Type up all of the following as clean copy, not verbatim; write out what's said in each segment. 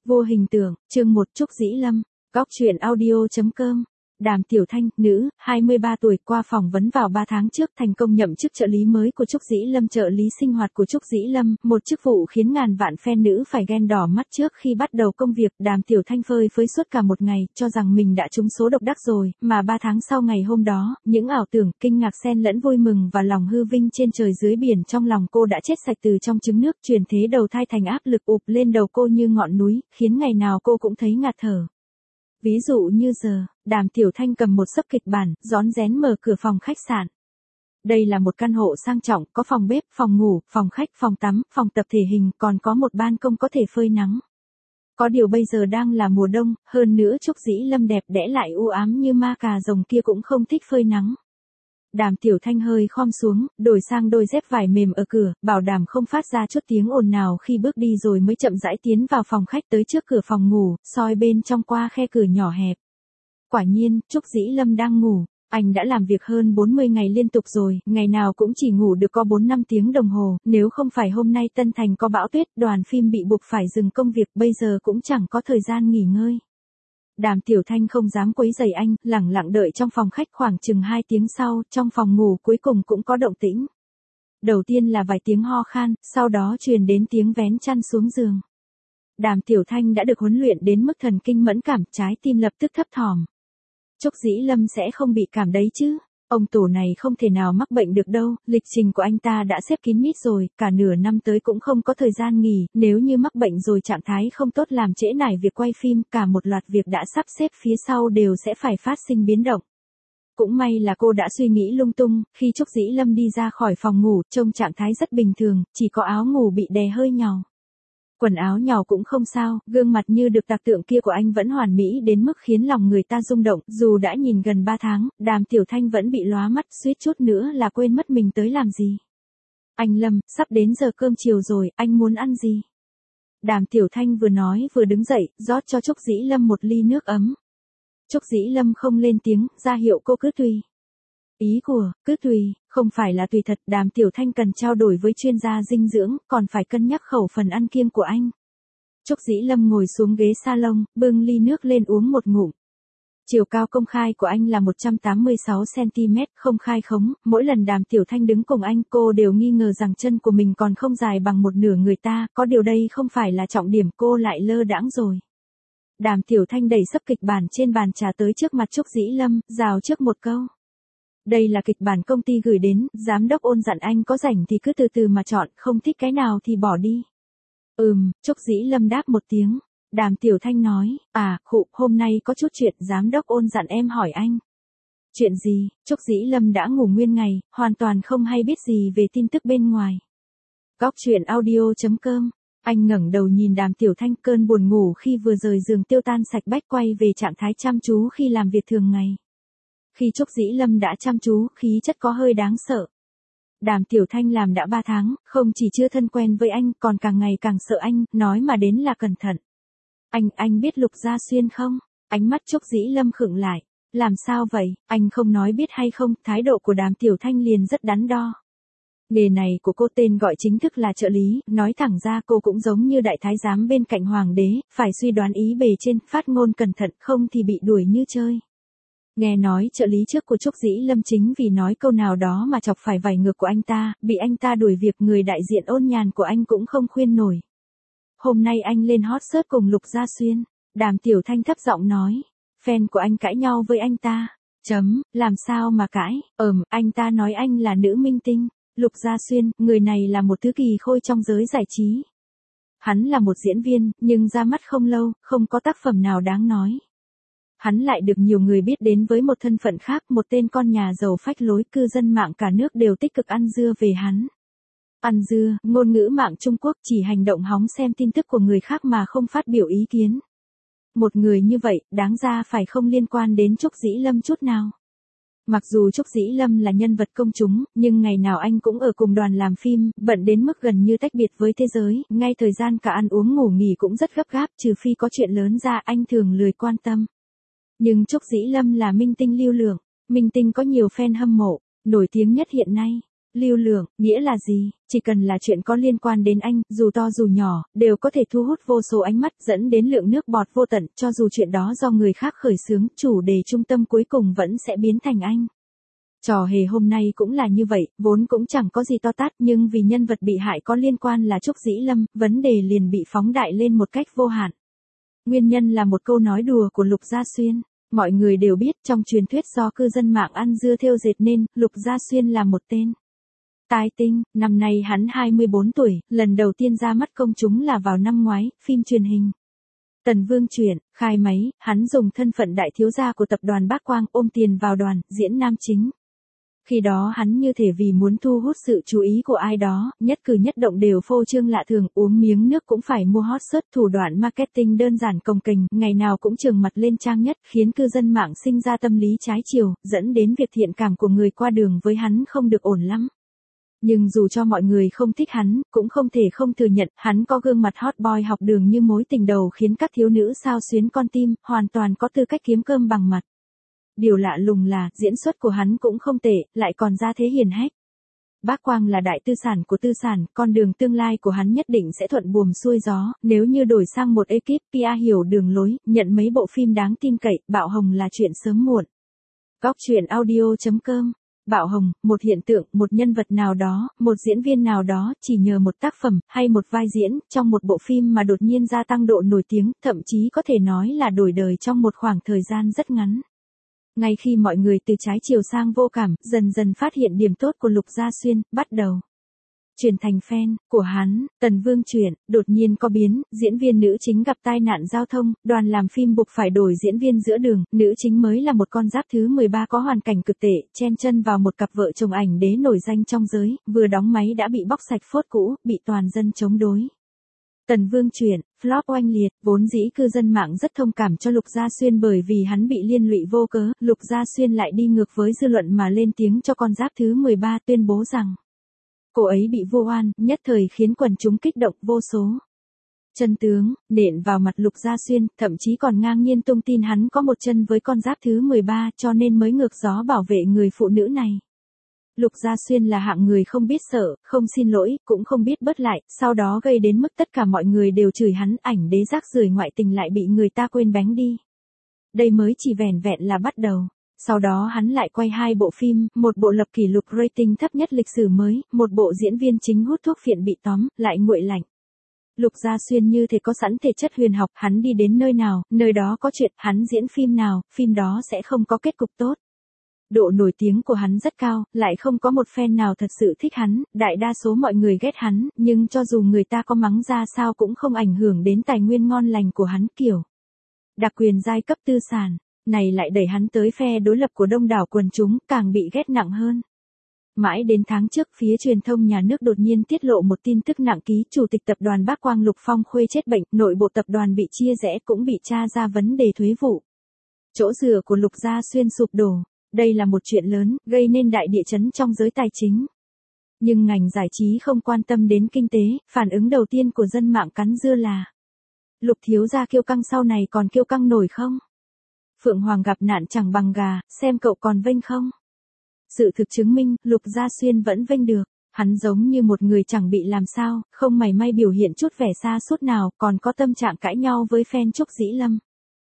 Vô hình tượng, chương 1 Trúc Dĩ Lâm, góc truyện audio.com. Đàm Tiểu Thanh, nữ, 23 tuổi, qua phỏng vấn vào 3 tháng trước thành công nhậm chức trợ lý mới của Trúc Dĩ Lâm. Trợ lý sinh hoạt của Trúc Dĩ Lâm, một chức vụ khiến ngàn vạn fan nữ phải ghen đỏ mắt. Trước khi bắt đầu công việc, Đàm Tiểu Thanh phơi phới suốt cả một ngày, cho rằng mình đã trúng số độc đắc rồi, mà 3 tháng sau ngày hôm đó, những ảo tưởng, kinh ngạc xen lẫn vui mừng và lòng hư vinh trên trời dưới biển trong lòng cô đã chết sạch từ trong trứng nước. Chuyển thế đầu thai thành áp lực ụp lên đầu cô như ngọn núi, khiến ngày nào cô cũng thấy ngạt thở. Ví dụ như giờ, Đàm Tiểu Thanh cầm một xấp kịch bản, rón rén mở cửa phòng khách sạn. Đây là một căn hộ sang trọng, có phòng bếp, phòng ngủ, phòng khách, phòng tắm, phòng tập thể hình, còn có một ban công có thể phơi nắng. Có điều bây giờ đang là mùa đông, hơn nữa Trúc Dĩ Lâm đẹp đẽ lại u ám như ma cà rồng kia cũng không thích phơi nắng. Đàm Tiểu Thanh hơi khom xuống, đổi sang đôi dép vải mềm ở cửa, bảo đảm không phát ra chút tiếng ồn nào khi bước đi, rồi mới chậm rãi tiến vào phòng khách, tới trước cửa phòng ngủ, soi bên trong qua khe cửa nhỏ hẹp. Quả nhiên, Trúc Dĩ Lâm đang ngủ. Anh đã làm việc hơn 40 ngày liên tục rồi, ngày nào cũng chỉ ngủ được có 4-5 tiếng đồng hồ, nếu không phải hôm nay Tân Thành có bão tuyết, đoàn phim bị buộc phải dừng công việc, bây giờ cũng chẳng có thời gian nghỉ ngơi. Đàm Tiểu Thanh không dám quấy rầy anh, lẳng lặng đợi trong phòng khách. Khoảng chừng 2 tiếng sau, trong phòng ngủ cuối cùng cũng có động tĩnh. Đầu tiên là vài tiếng ho khan, sau đó truyền đến tiếng vén chăn xuống giường. Đàm Tiểu Thanh đã được huấn luyện đến mức thần kinh mẫn cảm, trái tim lập tức thấp thỏm. Trúc Dĩ Lâm sẽ không bị cảm đấy chứ? Ông tổ này không thể nào mắc bệnh được đâu, lịch trình của anh ta đã xếp kín mít rồi, cả nửa năm tới cũng không có thời gian nghỉ, nếu như mắc bệnh rồi trạng thái không tốt làm trễ nải việc quay phim, cả một loạt việc đã sắp xếp phía sau đều sẽ phải phát sinh biến động. Cũng may là cô đã suy nghĩ lung tung, khi Trúc Dĩ Lâm đi ra khỏi phòng ngủ, trông trạng thái rất bình thường, chỉ có áo ngủ bị đè hơi nhàu. Quần áo nhàu cũng không sao, gương mặt như được tạc tượng kia của anh vẫn hoàn mỹ đến mức khiến lòng người ta rung động. Dù đã nhìn gần 3 tháng, Đàm Tiểu Thanh vẫn bị lóa mắt, suýt chút nữa là quên mất mình tới làm gì. Anh Lâm, sắp đến giờ cơm chiều rồi, anh muốn ăn gì? Đàm Tiểu Thanh vừa nói vừa đứng dậy, rót cho Trúc Dĩ Lâm một ly nước ấm. Trúc Dĩ Lâm không lên tiếng, ra hiệu cô cứ tùy. Ý của, cứ tùy, không phải là tùy thật. Đàm Tiểu Thanh cần trao đổi với chuyên gia dinh dưỡng, còn phải cân nhắc khẩu phần ăn kiêng của anh. Trúc Dĩ Lâm ngồi xuống ghế salon, bưng ly nước lên uống một ngụm. Chiều cao công khai của anh là 186cm, không khai khống, mỗi lần Đàm Tiểu Thanh đứng cùng anh, cô đều nghi ngờ rằng chân của mình còn không dài bằng một nửa người ta, có điều đây không phải là trọng điểm, cô lại lơ đãng rồi. Đàm Tiểu Thanh đẩy xấp kịch bản trên bàn trà tới trước mặt Trúc Dĩ Lâm, rào trước một câu. Đây là kịch bản công ty gửi đến, giám đốc Ôn dặn anh có rảnh thì cứ từ từ mà chọn, không thích cái nào thì bỏ đi. Trúc Dĩ Lâm đáp một tiếng. Đàm Tiểu Thanh nói, hôm nay có chút chuyện, giám đốc Ôn dặn em hỏi anh. Chuyện gì? Trúc Dĩ Lâm đã ngủ nguyên ngày, hoàn toàn không hay biết gì về tin tức bên ngoài. Góc truyện audio.com. Anh ngẩng đầu nhìn Đàm Tiểu Thanh, cơn buồn ngủ khi vừa rời giường tiêu tan sạch bách, quay về trạng thái chăm chú khi làm việc thường ngày. Khi Trúc Dĩ Lâm đã chăm chú, khí chất có hơi đáng sợ. Đàm Tiểu Thanh làm đã 3 tháng, không chỉ chưa thân quen với anh, còn càng ngày càng sợ anh, nói mà đến là cẩn thận. Anh biết Lục Gia Xuyên không? Ánh mắt Trúc Dĩ Lâm khựng lại. Làm sao vậy? Anh không nói biết hay không? Thái độ của Đàm Tiểu Thanh liền rất đắn đo. Nghề này của cô tên gọi chính thức là trợ lý, nói thẳng ra cô cũng giống như đại thái giám bên cạnh hoàng đế, phải suy đoán ý bề trên, phát ngôn cẩn thận, không thì bị đuổi như chơi. Nghe nói trợ lý trước của Trúc Dĩ Lâm chính vì nói câu nào đó mà chọc phải vảy ngược của anh ta, bị anh ta đuổi việc, người đại diện Ôn nhàn của anh cũng không khuyên nổi. Hôm nay anh lên hot search cùng Lục Gia Xuyên. Đàm Tiểu Thanh thấp giọng nói. Fan của anh cãi nhau với anh ta. Làm sao mà cãi? Anh ta nói anh là nữ minh tinh. Lục Gia Xuyên, người này là một thứ kỳ khôi trong giới giải trí. Hắn là một diễn viên, nhưng ra mắt không lâu, không có tác phẩm nào đáng nói. Hắn lại được nhiều người biết đến với một thân phận khác, một tên con nhà giàu phách lối, cư dân mạng cả nước đều tích cực ăn dưa về hắn. Ăn dưa, ngôn ngữ mạng Trung Quốc, chỉ hành động hóng xem tin tức của người khác mà không phát biểu ý kiến. Một người như vậy, đáng ra phải không liên quan đến Trúc Dĩ Lâm chút nào. Mặc dù Trúc Dĩ Lâm là nhân vật công chúng, nhưng ngày nào anh cũng ở cùng đoàn làm phim, bận đến mức gần như tách biệt với thế giới, ngay thời gian cả ăn uống ngủ nghỉ cũng rất gấp gáp, trừ phi có chuyện lớn ra anh thường lười quan tâm. Nhưng Trúc Dĩ Lâm là minh tinh lưu lượng, minh tinh có nhiều fan hâm mộ, nổi tiếng nhất hiện nay. Lưu lượng, nghĩa là gì? Chỉ cần là chuyện có liên quan đến anh, dù to dù nhỏ, đều có thể thu hút vô số ánh mắt dẫn đến lượng nước bọt vô tận, cho dù chuyện đó do người khác khởi xướng, chủ đề trung tâm cuối cùng vẫn sẽ biến thành anh. Trò hề hôm nay cũng là như vậy, vốn cũng chẳng có gì to tát nhưng vì nhân vật bị hại có liên quan là Trúc Dĩ Lâm, vấn đề liền bị phóng đại lên một cách vô hạn. Nguyên nhân là một câu nói đùa của Lục Gia Xuyên. Mọi người đều biết trong truyền thuyết do cư dân mạng ăn dưa thêu dệt nên, Lục Gia Xuyên là một tên tài tinh, năm nay hắn 24 tuổi, lần đầu tiên ra mắt công chúng là vào năm ngoái, phim truyền hình Tần Vương truyện, khai máy, hắn dùng thân phận đại thiếu gia của tập đoàn Bác Quang ôm tiền vào đoàn, diễn nam chính. Khi đó hắn như thể vì muốn thu hút sự chú ý của ai đó, nhất cử nhất động đều phô trương lạ thường, uống miếng nước cũng phải mua hot search, thủ đoạn marketing đơn giản cồng kềnh, ngày nào cũng trường mặt lên trang nhất, khiến cư dân mạng sinh ra tâm lý trái chiều, dẫn đến việc thiện cảm của người qua đường với hắn không được ổn lắm. Nhưng dù cho mọi người không thích hắn, cũng không thể không thừa nhận, hắn có gương mặt hot boy học đường như mối tình đầu khiến các thiếu nữ xao xuyến con tim, hoàn toàn có tư cách kiếm cơm bằng mặt. Điều lạ lùng là, diễn xuất của hắn cũng không tệ, lại còn ra thế hiền hách. Bác Quang là đại tư sản của tư sản, con đường tương lai của hắn nhất định sẽ thuận buồm xuôi gió, nếu như đổi sang một ekip PR hiểu đường lối, nhận mấy bộ phim đáng tin cậy, bạo hồng là chuyện sớm muộn. Góc truyện audio.com. Bạo hồng, một hiện tượng, một nhân vật nào đó, một diễn viên nào đó, chỉ nhờ một tác phẩm, hay một vai diễn, trong một bộ phim mà đột nhiên gia tăng độ nổi tiếng, thậm chí có thể nói là đổi đời trong một khoảng thời gian rất ngắn. Ngay khi mọi người từ trái chiều sang vô cảm, dần dần phát hiện điểm tốt của Lục Gia Xuyên, bắt đầu chuyển thành fan của hắn. Tần Vương truyện, đột nhiên có biến, diễn viên nữ chính gặp tai nạn giao thông, đoàn làm phim buộc phải đổi diễn viên giữa đường, nữ chính mới là một con giáp thứ 13 có hoàn cảnh cực tệ, chen chân vào một cặp vợ chồng ảnh đế nổi danh trong giới, vừa đóng máy đã bị bóc sạch phốt cũ, bị toàn dân chống đối. Tần Vương truyện, flop oanh liệt, vốn dĩ cư dân mạng rất thông cảm cho Lục Gia Xuyên bởi vì hắn bị liên lụy vô cớ, Lục Gia Xuyên lại đi ngược với dư luận mà lên tiếng cho con giáp thứ 13 tuyên bố rằng cô ấy bị vu oan, nhất thời khiến quần chúng kích động vô số. Chân tướng, nện vào mặt Lục Gia Xuyên, thậm chí còn ngang nhiên tung tin hắn có một chân với con giáp thứ 13 cho nên mới ngược gió bảo vệ người phụ nữ này. Lục Gia Xuyên là hạng người không biết sợ, không xin lỗi, cũng không biết bớt lại, sau đó gây đến mức tất cả mọi người đều chửi hắn, ảnh đế rác rưởi ngoại tình lại bị người ta quên bánh đi. Đây mới chỉ vẻn vẹn là bắt đầu. Sau đó hắn lại quay 2 bộ phim, một bộ lập kỷ lục rating thấp nhất lịch sử mới, một bộ diễn viên chính hút thuốc phiện bị tóm, lại nguội lạnh. Lục Gia Xuyên như thể có sẵn thể chất huyền học, hắn đi đến nơi nào, nơi đó có chuyện, hắn diễn phim nào, phim đó sẽ không có kết cục tốt. Độ nổi tiếng của hắn rất cao, lại không có một fan nào thật sự thích hắn, đại đa số mọi người ghét hắn, nhưng cho dù người ta có mắng ra sao cũng không ảnh hưởng đến tài nguyên ngon lành của hắn kiểu đặc quyền giai cấp tư sản, này lại đẩy hắn tới phe đối lập của đông đảo quần chúng, càng bị ghét nặng hơn. Mãi đến tháng trước, phía truyền thông nhà nước đột nhiên tiết lộ một tin tức nặng ký, chủ tịch tập đoàn Bác Quang Lục Phong Khuê chết bệnh, nội bộ tập đoàn bị chia rẽ cũng bị tra ra vấn đề thuế vụ. Chỗ dựa của Lục Gia Xuyên sụp đổ. Đây là một chuyện lớn, gây nên đại địa chấn trong giới tài chính. Nhưng ngành giải trí không quan tâm đến kinh tế, phản ứng đầu tiên của dân mạng cắn dưa là Lục thiếu gia kiêu căng sau này còn kiêu căng nổi không? Phượng Hoàng gặp nạn chẳng bằng gà, xem cậu còn vênh không? Sự thực chứng minh, Lục Gia Xuyên vẫn vênh được. Hắn giống như một người chẳng bị làm sao, không mảy may biểu hiện chút vẻ xa sút nào, còn có tâm trạng cãi nhau với fan Trúc Dĩ Lâm.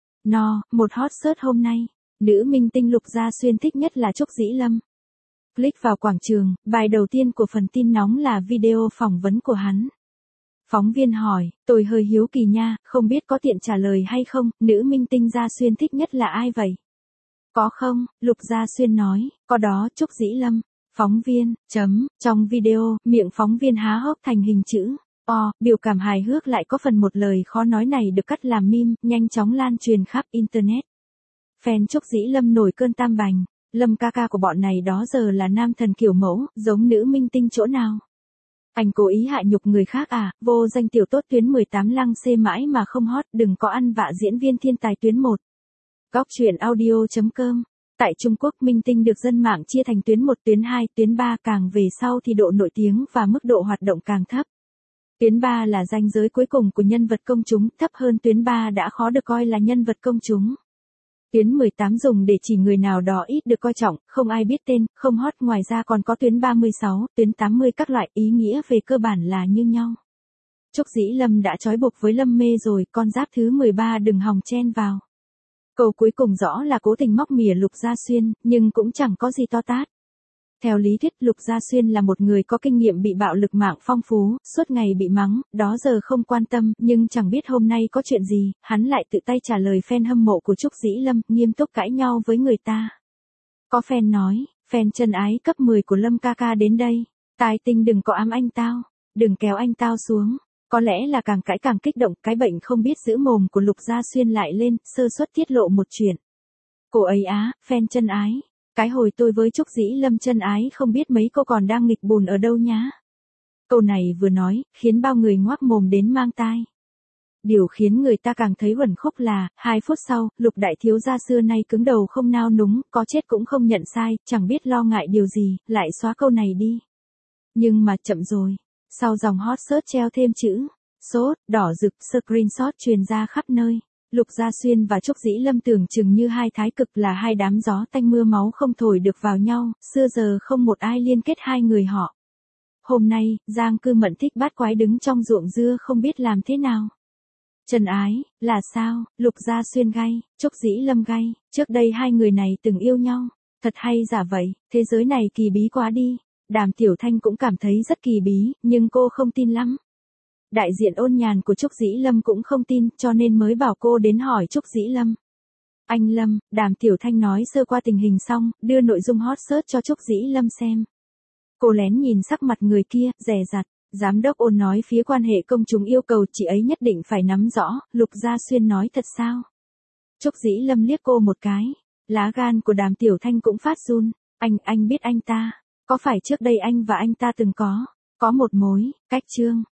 Một hot search hôm nay. Nữ minh tinh Lục Gia Xuyên thích nhất là Trúc Dĩ Lâm. Click vào quảng trường, bài đầu tiên của phần tin nóng là video phỏng vấn của hắn. Phóng viên hỏi, tôi hơi hiếu kỳ nha, không biết có tiện trả lời hay không, nữ minh tinh Gia Xuyên thích nhất là ai vậy? Có không? Lục Gia Xuyên nói, có đó, Trúc Dĩ Lâm. Phóng viên, trong video, miệng phóng viên há hốc thành hình chữ O, biểu cảm hài hước lại có phần một lời khó nói này được cắt làm meme, nhanh chóng lan truyền khắp Internet. Fan Trúc Dĩ Lâm nổi cơn tam bành, Lâm ca ca của bọn này đó giờ là nam thần kiểu mẫu, giống nữ minh tinh chỗ nào? Anh cố ý hạ nhục người khác à, vô danh tiểu tốt tuyến 18 lăng xê mãi mà không hot, đừng có ăn vạ diễn viên thiên tài tuyến 1. Góc truyện audio.com. Tại Trung Quốc, minh tinh được dân mạng chia thành tuyến 1, tuyến 2, tuyến 3, càng về sau thì độ nổi tiếng và mức độ hoạt động càng thấp. Tuyến 3 là ranh giới cuối cùng của nhân vật công chúng, thấp hơn tuyến 3 đã khó được coi là nhân vật công chúng. Tuyến 18 dùng để chỉ người nào đó ít được coi trọng, không ai biết tên, không hot, ngoài ra còn có tuyến 36, tuyến 80 các loại, ý nghĩa về cơ bản là như nhau. Trúc Dĩ Lâm đã trói buộc với Lâm Mê rồi, con giáp thứ 13 đừng hòng chen vào. Câu cuối cùng rõ là cố tình móc mỉa Lục Gia Xuyên, nhưng cũng chẳng có gì to tát. Theo lý thuyết Lục Gia Xuyên là một người có kinh nghiệm bị bạo lực mạng phong phú, suốt ngày bị mắng, đó giờ không quan tâm, nhưng chẳng biết hôm nay có chuyện gì, hắn lại tự tay trả lời fan hâm mộ của Trúc Dĩ Lâm, nghiêm túc cãi nhau với người ta. Có fan nói, fan chân ái cấp 10 của Lâm ca ca đến đây, tài tinh đừng có ám anh tao, đừng kéo anh tao xuống. Có lẽ là càng cãi càng kích động, cái bệnh không biết giữ mồm của Lục Gia Xuyên lại lên, sơ suất tiết lộ một chuyện. Cô ấy á, fan chân ái. Cái hồi tôi với Trúc Dĩ Lâm chân ái không biết mấy cô còn đang nghịch bùn ở đâu nhá. Câu này vừa nói, khiến bao người ngoác mồm đến mang tai. Điều khiến người ta càng thấy uẩn khúc là, 2 phút sau, Lục đại thiếu gia xưa nay cứng đầu không nao núng, có chết cũng không nhận sai, chẳng biết lo ngại điều gì, lại xóa câu này đi. Nhưng mà chậm rồi. Sau dòng hot search treo thêm chữ sốt, đỏ rực, screenshot truyền ra khắp nơi. Lục Gia Xuyên và Trúc Dĩ Lâm tưởng chừng như hai thái cực, là hai đám gió tanh mưa máu không thổi được vào nhau, xưa giờ không một ai liên kết hai người họ. Hôm nay, Giang Cư Mận thích bát quái đứng trong ruộng dưa không biết làm thế nào. Trần ái, là sao, Lục Gia Xuyên gay, Trúc Dĩ Lâm gay, trước đây hai người này từng yêu nhau. Thật hay giả vậy, thế giới này kỳ bí quá đi. Đàm Tiểu Thanh cũng cảm thấy rất kỳ bí, nhưng cô không tin lắm. Đại diện Ôn Nhàn của Trúc Dĩ Lâm cũng không tin, cho nên mới bảo cô đến hỏi Trúc Dĩ Lâm. Anh Lâm, Đàm Tiểu Thanh nói sơ qua tình hình xong, đưa nội dung hot search cho Trúc Dĩ Lâm xem. Cô lén nhìn sắc mặt người kia, dè dặt. Giám đốc Ôn nói phía quan hệ công chúng yêu cầu chị ấy nhất định phải nắm rõ, Lục Gia Xuyên nói thật sao? Trúc Dĩ Lâm liếc cô một cái. Lá gan của Đàm Tiểu Thanh cũng phát run. Anh biết anh ta. Có phải trước đây anh và anh ta từng có một mối, cách chương.